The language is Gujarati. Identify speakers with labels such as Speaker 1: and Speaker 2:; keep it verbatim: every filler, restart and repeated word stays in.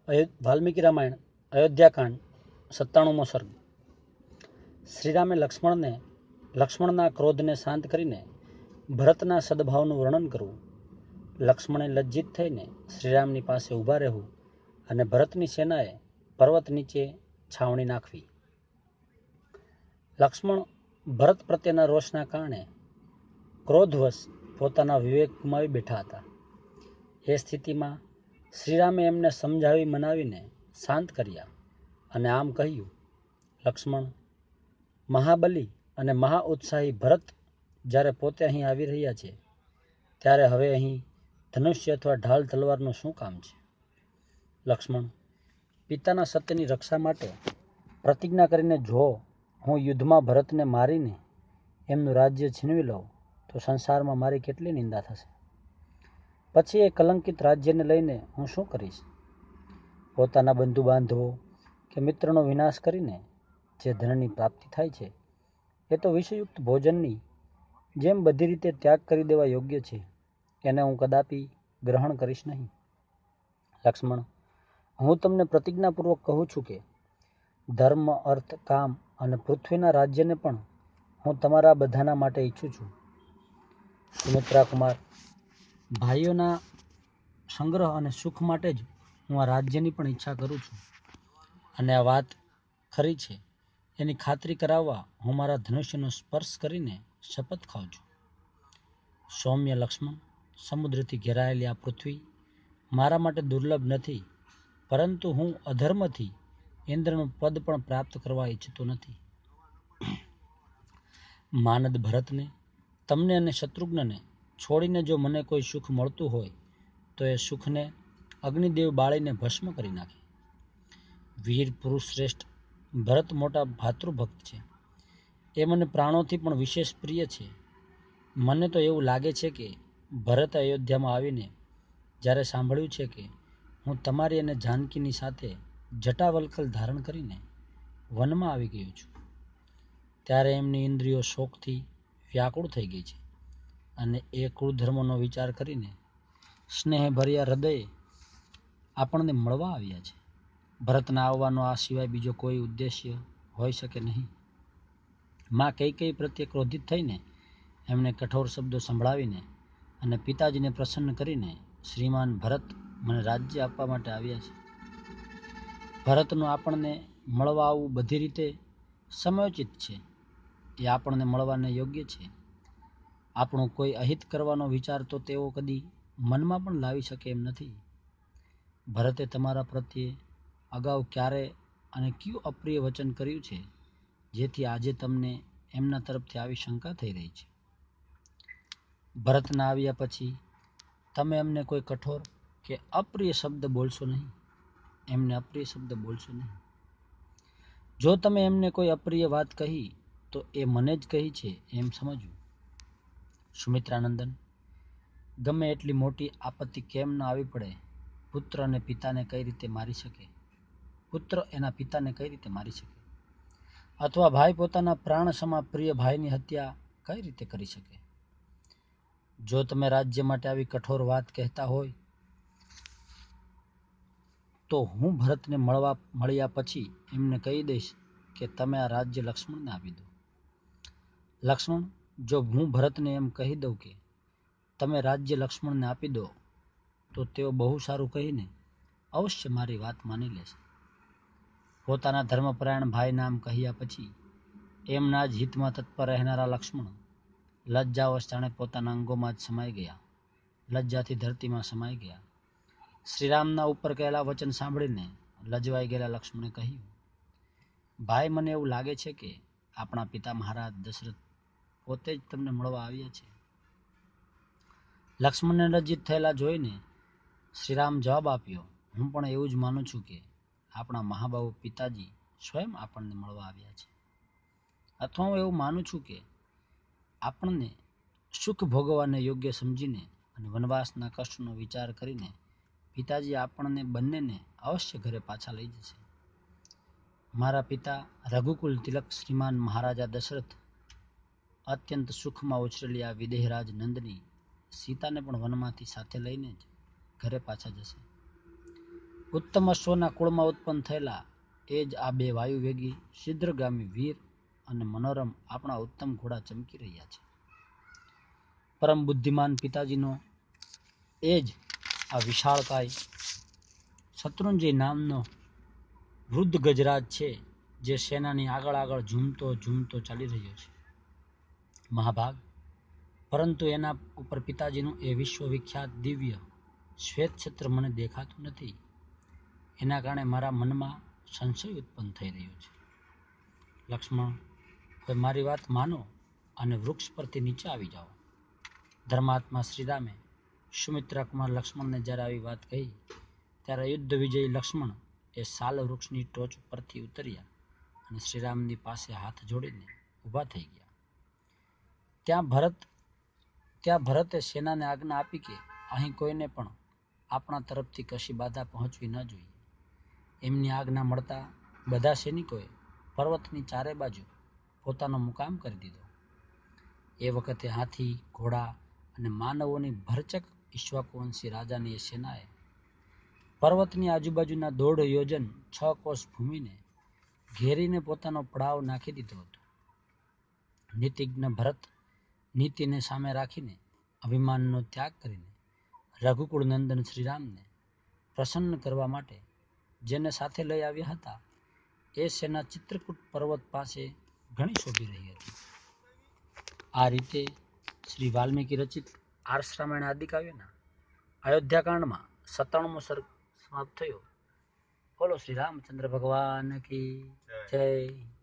Speaker 1: વાલ્મીકી રામાયણ અયોધ્યાકાંડ સત્તાણુંમો સર્ગ. શ્રીરામે લક્ષ્મણને લક્ષ્મણના ક્રોધને શાંત કરીને ભરતના સદભાવનું વર્ણન કરવું. લક્ષ્મણે લજ્જિત થઈને શ્રીરામની પાસે ઊભા રહેવું અને ભરતની સેનાએ પર્વત નીચે છાવણી નાખવી. લક્ષ્મણ ભરત પ્રત્યેના રોષના કારણે ક્રોધવશ પોતાના વિવેક ગુમાવી બેઠા હતા. એ સ્થિતિમાં શ્રીરામે એમને સમજાવી મનાવીને શાંત કર્યા અને આમ કહ્યું, લક્ષ્મણ, મહાબલી અને મહા ઉત્સાહી ભરત જ્યારે પોતે અહીં આવી રહ્યા છે ત્યારે હવે અહીં ધનુષ્ય અથવા ઢાલ તલવારનું શું કામ છે? લક્ષ્મણ, પિતાના સત્યની રક્ષા માટે પ્રતિજ્ઞા કરીને જો હું યુદ્ધમાં ભરતને મારીને એમનું રાજ્ય છીનવી લઉં તો સંસારમાં મારી કેટલી નિંદા થશે. પછી એ કલંકિત રાજ્યને લઈને હું શું કરીશ? પોતાના બંધુ બાંધવો કે મિત્રનો વિનાશ કરીને જે ધનની પ્રાપ્તિ થાય છે એ તો વિષયુક્ત ભોજનની જેમ બધી રીતે ત્યાગ કરી દેવા યોગ્ય છે, એને હું કદાપી ગ્રહણ કરીશ નહીં. લક્ષ્મણ, હું તમને પ્રતિજ્ઞાપૂર્વક કહું છું કે ધર્મ, અર્થ, કામ અને પૃથ્વીના રાજ્યને પણ હું તમારા બધાના માટે ઈચ્છું છું. સુમિત્રા કુમાર, ભાઈઓના સંગ્રહ અને સુખ માટે જ હું આ રાજ્યની પણ ઈચ્છા કરું છું અને આ વાત ખરી છે એની ખાતરી કરાવવા હું મારા ધનુષ્યનો સ્પર્શ કરીને શપથ ખાઉં છું. સૌમ્ય લક્ષ્મણ, સમુદ્રથી ઘેરાયેલી આ પૃથ્વી મારા માટે દુર્લભ નથી, પરંતુ હું અધર્મથી ઇન્દ્રનું પદ પણ પ્રાપ્ત કરવા ઈચ્છતો નથી. માનદ ભરતને, તમને અને શત્રુઘ્નને છોડીને જો મને કોઈ સુખ મળતું હોય તો એ સુખને અગ્નિદેવ બાળીને ભસ્મ કરી નાખે. વીર પુરુષ શ્રેષ્ઠ ભરત મોટા ભાતૃભક્ત છે. એ મને પ્રાણોથી પણ વિશેષ પ્રિય છે. મને તો એવું લાગે છે કે ભરત અયોધ્યામાં આવીને જ્યારે સાંભળ્યું છે કે હું તમારી અને જાનકીની સાથે જટાવલ્કલ ધારણ કરીને વનમાં આવી ગયો છું, ત્યારે એમની ઇન્દ્રિયો શોકથી વ્યાકુળ થઈ ગઈ છે અને એ કુળધર્મનો વિચાર કરીને સ્નેહભર્યા હૃદયે આપણને મળવા આવ્યા છે. ભરતના આવવાનો આ સિવાય બીજો કોઈ ઉદ્દેશ્ય હોઈ શકે નહીં. માં કૈકેયી પ્રત્યે ક્રોધિત થઈને એમણે કઠોર શબ્દો સંભળાવીને અને પિતાજીને પ્રસન્ન કરીને શ્રીમાન ભરત મને રાજ્ય આપવા માટે આવ્યા છે. ભરતનું આપણને મળવા આવવું બધી રીતે સમયોચિત છે. એ આપણને મળવાને યોગ્ય છે. આપણું કોઈ અહિત કરવાનો વિચાર તો તેઓ કદી મનમાં પણ લાવી શકે એમ નથી. ભરતે તમારા પ્રત્યે અગાઉ ક્યારે અને કયું અપ્રિય વચન કર્યું છે જેથી આજે તમને એમના તરફથી આવી શંકા થઈ રહી છે? ભરતના આવ્યા પછી તમે એમને કોઈ કઠોર કે અપ્રિય શબ્દ બોલશો નહીં. એમને અપ્રિય શબ્દ બોલશો નહીં. જો તમે એમને કોઈ અપ્રિય વાત કહી તો એ મને જ કહી છે એમ સમજવું. સુમિત્રાનંદન, ગમે એટલી મોટી આપત્તિ કેમ ન આવી પડે, પુત્ર અને પિતાને કઈ રીતે મારી શકે? પુત્ર એના પિતાને કઈ રીતે મારી શકે? અથવા ભાઈ પોતાના પ્રાણ સમા પ્રિય ભાઈની હત્યા કઈ રીતે કરી શકે? જો તમે રાજ્ય માટે આવી કઠોર વાત કહેતા હોય તો હું ભરતને મળવા મળ્યા પછી એમને કહી દઈશ કે તમે આ રાજ્ય લક્ષ્મણને આપી દો. લક્ષ્મણ, જો હું ભરતને એમ કહી દઉં કે તમે રાજ્ય લક્ષ્મણને આપી દો તો તેઓ બહુ સારું કહીને અવશ્ય મારી વાત માની લેશે. પોતાના ધર્મપરાયણ ભાઈ નામ કહ્યા પછી એમના જ હિતમાં તત્પર રહેનારા લક્ષ્મણ લજ્જાવશ જાણે પોતાના અંગોમાં જ સમાઈ ગયા. લજ્જાથી ધરતીમાં સમાઈ ગયા. શ્રીરામના ઉપર કહેલા વચન સાંભળીને લજવાઈ ગયેલા લક્ષ્મણે કહ્યું, ભાઈ, મને એવું લાગે છે કે આપણા પિતા મહારાજ દશરથ પોતે જ તમને મળવા આવ્યા છે. લક્ષ્મણને લજ્જિત થયેલા જોઈને શ્રીરામ જવાબ આપ્યો, હું પણ એવું જ માનું છું કે આપણા મહાબાહુ પિતાજી સ્વયં આપણને મળવા આવ્યા છે. અથવા હું એવું માનું છું કે આપણને સુખ ભોગવવાને યોગ્ય સમજીને અને વનવાસના કષ્ટનો વિચાર કરીને પિતાજી આપણને બંનેને અવશ્ય ઘરે પાછા લઈ જશે. મારા પિતા રઘુકુલ તિલક શ્રીમાન મહારાજા દશરથ અત્યંત સુખમાં ઉછરેલી આ વિદેહરાજ નંદની સીતાને પણ વનમાંથી સાથે લઈને જ ઘરે પાછા જશે. ઉત્તમ અશ્વના કુળમાં ઉત્પન્ન થયેલા એ જ આ બે વાયુવેગી શીઘ્રગામી વીર અને મનોરમ આપણા ઉત્તમ ઘોડા ચમકી રહ્યા છે. પરમ બુદ્ધિમાન પિતાજીનો એ જ આ વિશાળકાય શત્રુંજય નામનો વૃદ્ધ ગજરાજ છે, જે સેનાની આગળ આગળ ઝૂમતો ઝૂમતો ચાલી રહ્યો છે. મહાભાગ, પરંતુ એના ઉપર પિતાજીનું એ વિશ્વવિખ્યાત દિવ્ય શ્વેત છત્ર મને દેખાતું નથી. એના કારણે મારા મનમાં સંશય ઉત્પન્ન થઈ રહ્યો છે. લક્ષ્મણ, હવે મારી વાત માનો અને વૃક્ષ પરથી નીચે આવી જાઓ. ધર્માત્મા શ્રીરામે સુમિત્રા કુમાર લક્ષ્મણને જ્યારે આવી વાત કહી, ત્યારે યુદ્ધ વિજયી લક્ષ્મણ એ સાલ વૃક્ષની ટોચ પરથી ઉતર્યા અને શ્રીરામની પાસે હાથ જોડીને ઊભા થઈ ગયા. ત્યાં ભરત ત્યાં ભરતે સેનાને આજ્ઞા આપી કે અહીં કોઈને પણ આપણા તરફથી કશી બાધા પહોંચવી ન જોઈએ. એમની આજ્ઞા મળતા બધા સૈનિકોએ પર્વતની ચારે બાજુ પોતાનો મુકામ કરી દીધો. એ વખતે હાથી, ઘોડા અને માનવોની ભરચક ઈક્ષ્વાકુવંશી રાજાની એ સેનાએ પર્વતની આજુબાજુના દોઢ યોજન છ કોષ ભૂમિને ઘેરીને પોતાનો પડાવ નાખી દીધો હતો. નીતિજ્ઞ ભરત નીતિને સામે રાખીને અભિમાનનો ત્યાગ કરીને રઘુકુળ નંદન શ્રીરામને પ્રસન્ન કરવા માટે જેને સાથે લઈ આવ્યા હતા, એ સેના ચિત્રકૂટ પર્વત પાસે ઘણી શોભી રહી હતી. આ રીતે શ્રી વાલ્મીકી રચિત આર્ષ રામાયણ આદિકાવ્યના અયોધ્યાકાંડમાં સત્તાણુંમો સર્ગ સમાપ્ત થયો. બોલો શ્રી રામચંદ્ર ભગવાન કી જય.